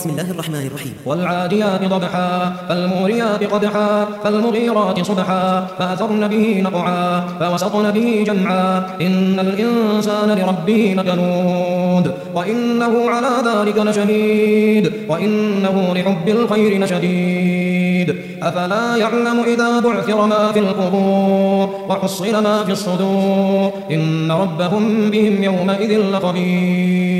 بسم الله الرحمن الرحيم. والعاديات ضبحا فالموريات قدحا فالمغيرات صبحا فأثرن به نقعا فوسطن به جمعا إن الإنسان لربه لكنود وإنه على ذلك لشهيد وإنه لحب الخير لشديد أفلا يعلم إذا بعثر ما في القبور وحصل ما في الصدور إن ربهم بهم يومئذ لخبير